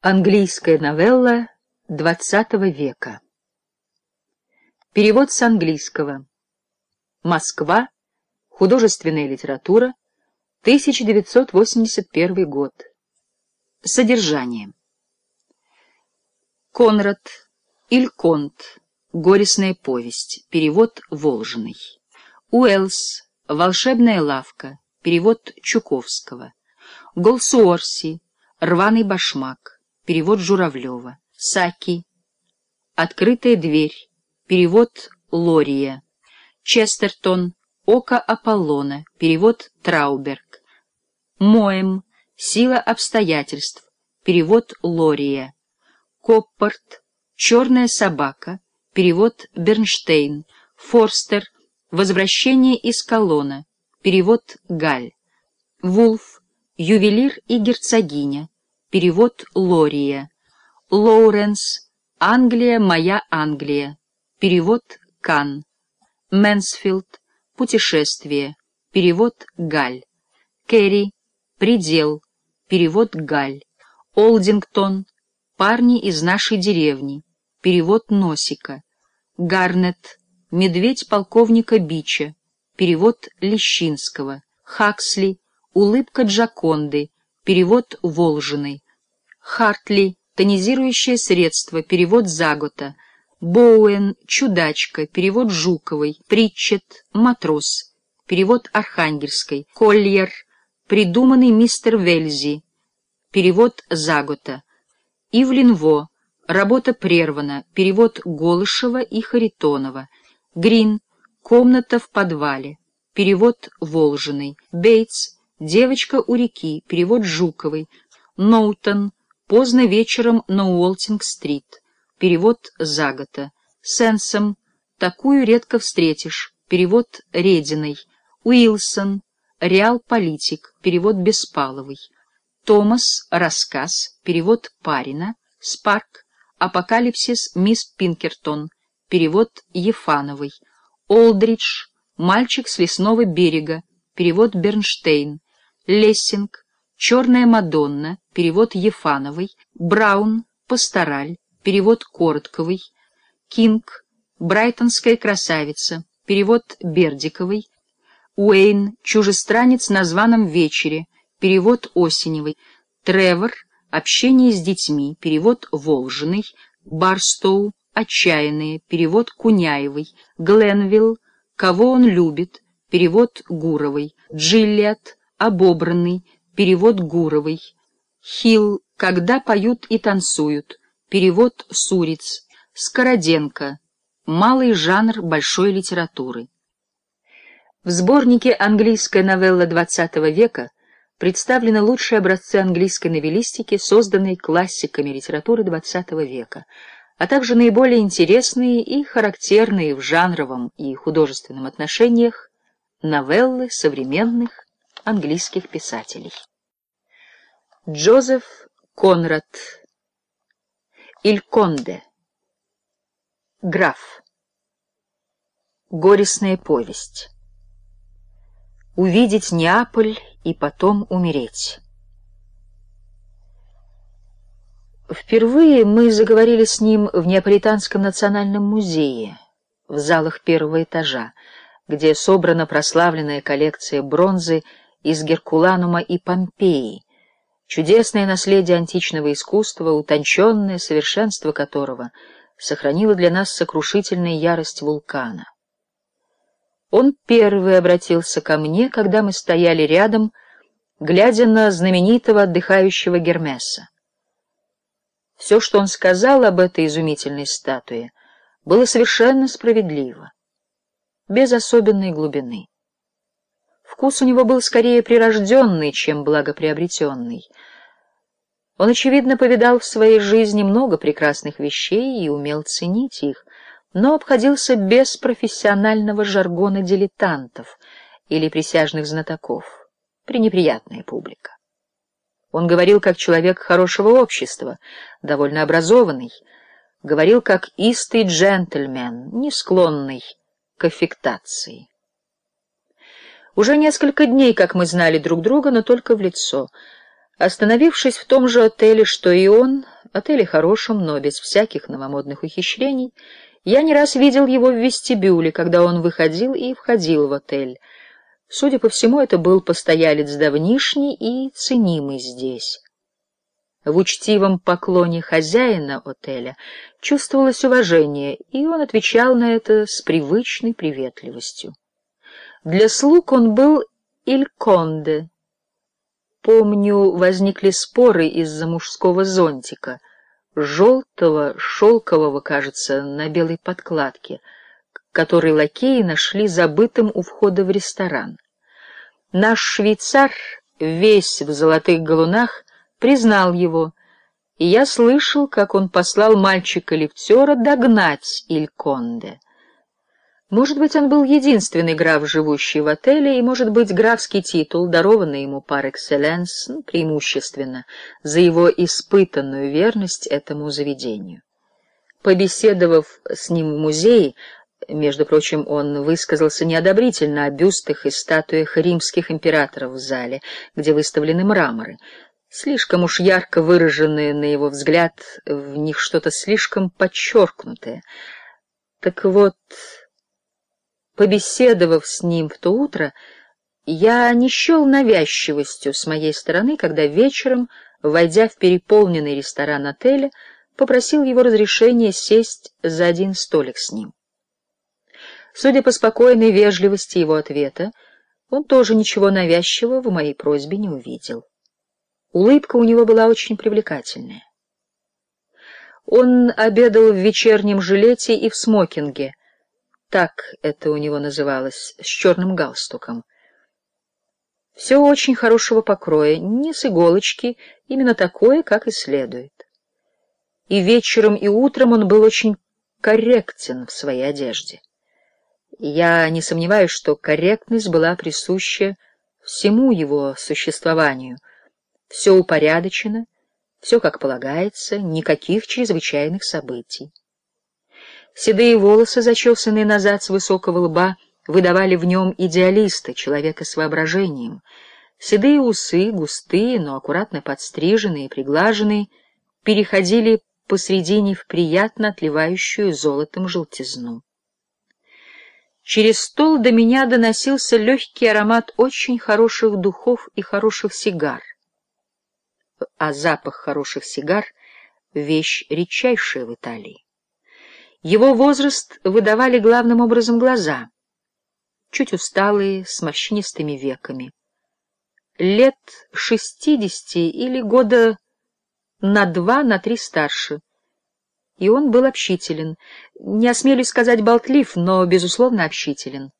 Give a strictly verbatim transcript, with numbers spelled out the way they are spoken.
Английская новелла двадцатого века. Перевод с английского. Москва. Художественная литература. тысяча девятьсот восемьдесят первый год. Содержание. Конрад. Иль Конт. Горестная повесть. Перевод Волжиной. Уэллс. Волшебная лавка. Перевод Чуковского. Голсуорси. Рваный башмак. Перевод Журавлева. Саки. Открытая дверь. Перевод Лория. Честертон. Око Аполлона. Перевод Трауберг. Моэм. Сила обстоятельств. Перевод Лория. Коппорт. Черная собака. Перевод Бернштейн. Форстер. Возвращение из Колона. Перевод Галь. Вулф. Ювелир и герцогиня. Перевод Лория. Лоуренс. Англия, моя Англия. Перевод Кан. Мэнсфилд. Путешествие. Перевод Галь. Керри. Предел. Перевод Галь. Олдингтон. Парни из нашей деревни. Перевод Носика. Гарнет. Медведь полковника Бича. Перевод Лещинского. Хаксли. Улыбка Джаконды. Перевод Волжиной. Хартли. Тонизирующее средство. Перевод Загота. Боуэн. Чудачка. Перевод Жуковой. Притчет. Матрос. Перевод Архангельской. Кольер. Придуманный мистер Вельзи. Перевод Загота. Ивлин Во. Работа прервана. Перевод Голышева и Харитонова. Грин. Комната в подвале. Перевод Волжиной. Бейтс. Девочка у реки. Перевод Жуковой. Ноутон. Поздно вечером на Уолтинг-стрит. Перевод Загота. Сенсом. Такую редко встретишь. Перевод Рединой. Уилсон. Реал-политик. Перевод Беспаловой. Томас. Рассказ. Перевод Парина. Спарк. Апокалипсис мисс Пинкертон. Перевод Ефановой. Олдридж. Мальчик с лесного берега. Перевод Бернштейн. Лессинг. Черная Мадонна. Перевод Ефановой. Браун. Пастораль. Перевод Коротковой. Кинг. Брайтонская красавица. Перевод Бердиковой. Уэйн. Чужестранец на званом вечере. Перевод Осеневой. Тревор. Общение с детьми. Перевод Волжиной. Барстоу. Отчаянные. Перевод Куняевой. Гленвилл. Кого он любит. Перевод Гуровой. Джиллиат. Обобранный. Перевод Гуровой. Хилл. Когда поют и танцуют. Перевод Суриц. Скороденко. Малый жанр большой литературы. В сборнике «Английская новелла двадцатого века» представлены лучшие образцы английской новеллистики, созданные классиками литературы двадцатого века, а также наиболее интересные и характерные в жанровом и художественном отношениях новеллы современных английских писателей. Джозеф Конрад. Иль Конде. Граф. Горестная повесть. Увидеть Неаполь и потом умереть. Впервые мы заговорили с ним в Неаполитанском национальном музее, в залах первого этажа, где собрана прославленная коллекция бронзы из Геркуланума и Помпеи, чудесное наследие античного искусства, утонченное совершенство которого сохранило для нас сокрушительная ярость вулкана. Он первый обратился ко мне, когда мы стояли рядом, глядя на знаменитого отдыхающего Гермеса. Все, что он сказал об этой изумительной статуе, было совершенно справедливо, без особенной глубины. Вкус у него был скорее прирожденный, чем благоприобретенный. Он, очевидно, повидал в своей жизни много прекрасных вещей и умел ценить их, но обходился без профессионального жаргона дилетантов или присяжных знатоков, пренеприятная публика. Он говорил как человек хорошего общества, довольно образованный, говорил как истый джентльмен, не склонный к аффектации. Уже несколько дней, как мы знали друг друга, но только в лицо. Остановившись в том же отеле, что и он, отеле хорошем, но без всяких новомодных ухищрений. Я не раз видел его в вестибюле, когда он выходил и входил в отель. Судя по всему, это был постоялец давнишний и ценимый здесь. В учтивом поклоне хозяина отеля чувствовалось уважение, и он отвечал на это с привычной приветливостью. Для слуг он был «иль конде». Помню, возникли споры из-за мужского зонтика, желтого, шелкового, кажется, на белой подкладке, который лакеи нашли забытым у входа в ресторан. Наш швейцар, весь в золотых галунах, признал его, и я слышал, как он послал мальчика-лифтера догнать Иль Конде. Может быть, он был единственный граф, живущий в отеле, и, может быть, графский титул, дарованный ему par excellence, ну, преимущественно, за его испытанную верность этому заведению. Побеседовав с ним в музее, между прочим, он высказался неодобрительно о бюстах и статуях римских императоров в зале, где выставлены мраморы. Слишком уж ярко выраженные, на его взгляд, в них что-то слишком подчеркнутое. Так вот, побеседовав с ним в то утро, я не счел навязчивостью с моей стороны, когда вечером, войдя в переполненный ресторан отеля, попросил его разрешения сесть за один столик с ним. Судя по спокойной вежливости его ответа, он тоже ничего навязчивого в моей просьбе не увидел. Улыбка у него была очень привлекательная. Он обедал в вечернем жилете и в смокинге, так это у него называлось, с черным галстуком. Все очень хорошего покроя, не с иголочки, именно такое, как и следует. И вечером, и утром он был очень корректен в своей одежде. Я не сомневаюсь, что корректность была присуща всему его существованию. Все упорядочено, все как полагается, никаких чрезвычайных событий. Седые волосы, зачесанные назад с высокого лба, выдавали в нем идеалиста, человека с воображением. Седые усы, густые, но аккуратно подстриженные и приглаженные, переходили посредине в приятно отливающую золотом желтизну. Через стол до меня доносился легкий аромат очень хороших духов и хороших сигар. А запах хороших сигар — вещь редчайшая в Италии. Его возраст выдавали главным образом глаза, чуть усталые, с морщинистыми веками. Лет шестидесяти или года на два, на три старше. И он был общителен. Не осмелюсь сказать болтлив, но, безусловно, общителен.